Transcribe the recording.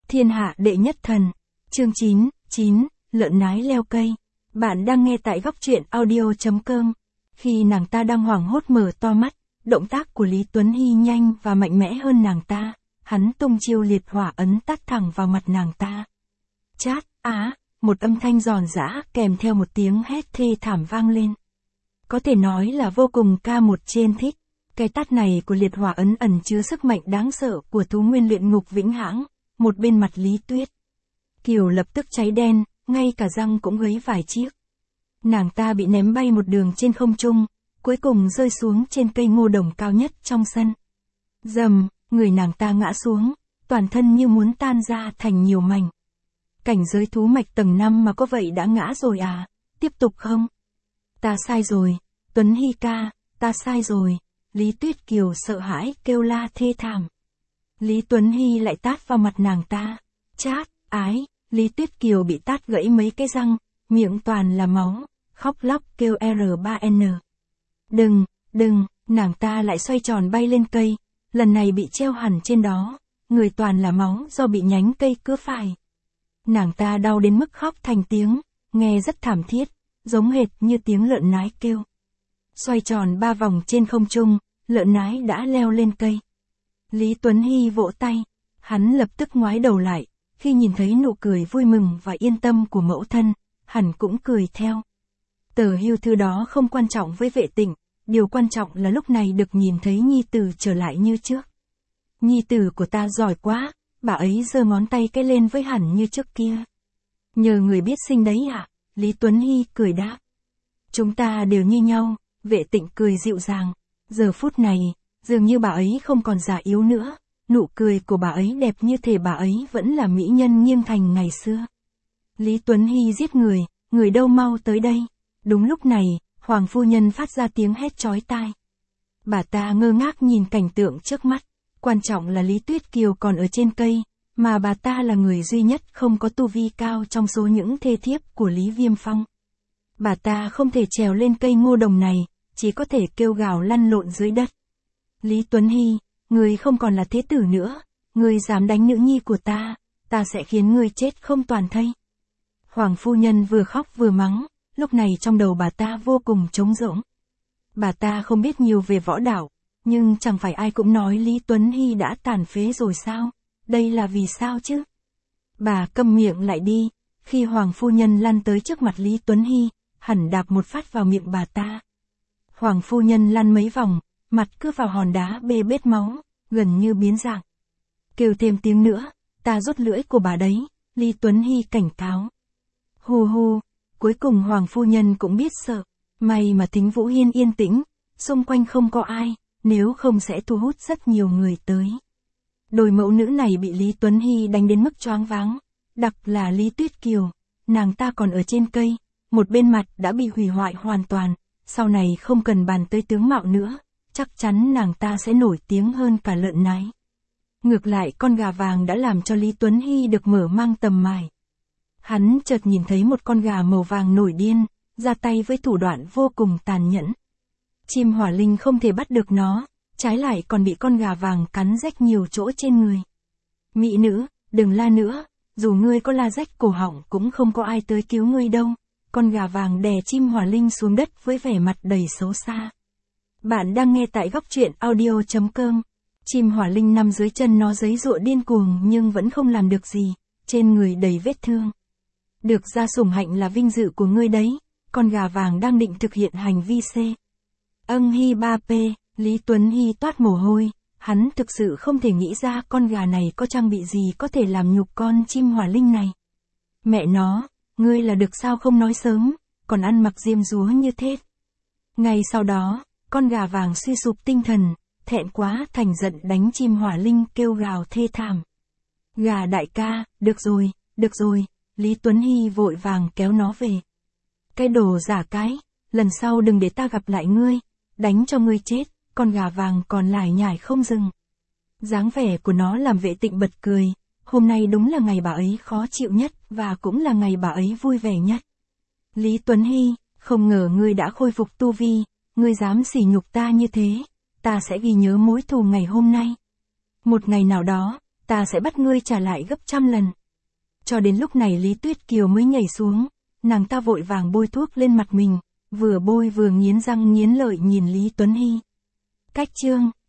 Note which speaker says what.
Speaker 1: Thiên hạ đệ nhất thần. Chương 9, lợn nái leo cây. Bạn đang nghe tại góc truyện audio.com. Khi nàng ta đang hoảng hốt mở to mắt, động tác của Lý Tuấn Hy nhanh và mạnh mẽ hơn nàng ta, hắn tung chiêu liệt hỏa ấn tát thẳng vào mặt nàng ta. Chát, một âm thanh giòn giã kèm theo một tiếng hét thê thảm vang lên. Có thể nói là vô cùng ca một trên thích. Cái tát này của liệt hỏa ấn ẩn chứa sức mạnh đáng sợ của thú nguyên luyện ngục vĩnh hãng, một bên mặt Lý Tuyết Kiều lập tức cháy đen, ngay cả răng cũng gấy vài chiếc. Nàng ta bị ném bay một đường trên không trung, cuối cùng rơi xuống trên cây ngô đồng cao nhất trong sân. Rầm, người nàng ta ngã xuống, toàn thân như muốn tan ra thành nhiều mảnh. Cảnh giới thú mạch tầng 5 mà có vậy đã ngã rồi à, tiếp tục không? Ta sai rồi, Tuấn Hy ca, ta sai rồi. Lý Tuyết Kiều sợ hãi kêu la thê thảm. Lý Tuấn Hy lại tát vào mặt nàng ta. Chát, Lý Tuyết Kiều bị tát gãy mấy cái răng, miệng toàn là máu, khóc lóc kêu R3N. Đừng, nàng ta lại xoay tròn bay lên cây, lần này bị treo hẳn trên đó, người toàn là máu do bị nhánh cây cứa phải. Nàng ta đau đến mức khóc thành tiếng, nghe rất thảm thiết, giống hệt như tiếng lợn nái kêu. Xoay tròn 3 vòng trên không trung, lợn nái đã leo lên cây. Lý Tuấn Hy vỗ tay, hắn lập tức ngoái đầu lại, khi nhìn thấy nụ cười vui mừng và yên tâm của mẫu thân, hẳn cũng cười theo. Tờ hưu thư đó không quan trọng với Vệ Tịnh, điều quan trọng là lúc này được nhìn thấy nhi tử trở lại như trước. Nhi tử của ta giỏi quá, bà ấy giơ ngón tay cái lên với hẳn như trước kia. Nhờ người biết sinh đấy ạ, Lý Tuấn Hy cười đáp. Chúng ta đều như nhau. Vệ Tịnh cười dịu dàng, giờ phút này, dường như bà ấy không còn già yếu nữa, nụ cười của bà ấy đẹp như thể bà ấy vẫn là mỹ nhân nghiêng thành ngày xưa. Lý Tuấn Hy giết người đâu mau tới đây. Đúng lúc này, Hoàng phu nhân phát ra tiếng hét chói tai. Bà ta ngơ ngác nhìn cảnh tượng trước mắt, quan trọng là Lý Tuyết Kiều còn ở trên cây, mà bà ta là người duy nhất không có tu vi cao trong số những thê thiếp của Lý Viêm Phong. Bà ta không thể trèo lên cây ngô đồng này, chỉ có thể kêu gào lăn lộn dưới đất. Lý Tuấn Hy, ngươi không còn là thế tử nữa, ngươi dám đánh nữ nhi của ta sẽ khiến ngươi chết không toàn thây. Hoàng phu nhân vừa khóc vừa mắng, lúc này trong đầu bà ta vô cùng trống rỗng. Bà ta không biết nhiều về võ đạo, nhưng chẳng phải ai cũng nói Lý Tuấn Hy đã tàn phế rồi sao, đây là vì sao chứ? Bà câm miệng lại đi, khi Hoàng phu nhân lăn tới trước mặt Lý Tuấn Hy, hẳn đạp một phát vào miệng bà ta. Hoàng phu nhân lăn mấy vòng, mặt cứ vào hòn đá bê bết máu, gần như biến dạng. Kêu thêm tiếng nữa, ta rút lưỡi của bà đấy, Lý Tuấn Hy cảnh cáo. Hù, cuối cùng Hoàng phu nhân cũng biết sợ, may mà Thính Vũ Hiên yên tĩnh, xung quanh không có ai, nếu không sẽ thu hút rất nhiều người tới. Đôi mẫu nữ này bị Lý Tuấn Hy đánh đến mức choáng váng, đặc là Lý Tuyết Kiều, nàng ta còn ở trên cây, một bên mặt đã bị hủy hoại hoàn toàn. Sau này không cần bàn tới tướng mạo nữa, chắc chắn nàng ta sẽ nổi tiếng hơn cả lợn nái. Ngược lại con gà vàng đã làm cho Lý Tuấn Hy được mở mang tầm mải. Hắn chợt nhìn thấy một con gà màu vàng nổi điên, ra tay với thủ đoạn vô cùng tàn nhẫn. Chim hỏa linh không thể bắt được nó, trái lại còn bị con gà vàng cắn rách nhiều chỗ trên người. Mỹ nữ, đừng la nữa, dù ngươi có la rách cổ họng cũng không có ai tới cứu ngươi đâu. Con gà vàng đè chim hỏa linh xuống đất với vẻ mặt đầy xấu xa. Bạn đang nghe tại góc truyện audio.com. Chim hỏa linh nằm dưới chân nó giãy giụa điên cuồng nhưng vẫn không làm được gì, trên người đầy vết thương. Được ra sủng hạnh là vinh dự của ngươi đấy, con gà vàng đang định thực hiện hành vi C. Hy 3P, Lý Tuấn Hy toát mồ hôi, hắn thực sự không thể nghĩ ra con gà này có trang bị gì có thể làm nhục con chim hỏa linh này. Mẹ nó! Ngươi là được sao không nói sớm, còn ăn mặc diêm dúa như thế. Ngay sau đó, con gà vàng suy sụp tinh thần, thẹn quá thành giận đánh chim hỏa linh kêu gào thê thảm. Gà đại ca, được rồi, Lý Tuấn Hy vội vàng kéo nó về. Cái đồ giả cái, lần sau đừng để ta gặp lại ngươi, đánh cho ngươi chết, con gà vàng còn lải nhải không dừng. Dáng vẻ của nó làm Vệ Tịnh bật cười. Hôm nay đúng là ngày bà ấy khó chịu nhất và cũng là ngày bà ấy vui vẻ nhất. Lý Tuấn Hy, không ngờ ngươi đã khôi phục tu vi, ngươi dám sỉ nhục ta như thế, ta sẽ ghi nhớ mối thù ngày hôm nay. Một ngày nào đó, Ta sẽ bắt ngươi trả lại gấp 100 lần. Cho đến lúc này Lý Tuyết Kiều mới nhảy xuống, nàng ta vội vàng bôi thuốc lên mặt mình, vừa bôi vừa nghiến răng nghiến lợi nhìn Lý Tuấn Hy. Cách chương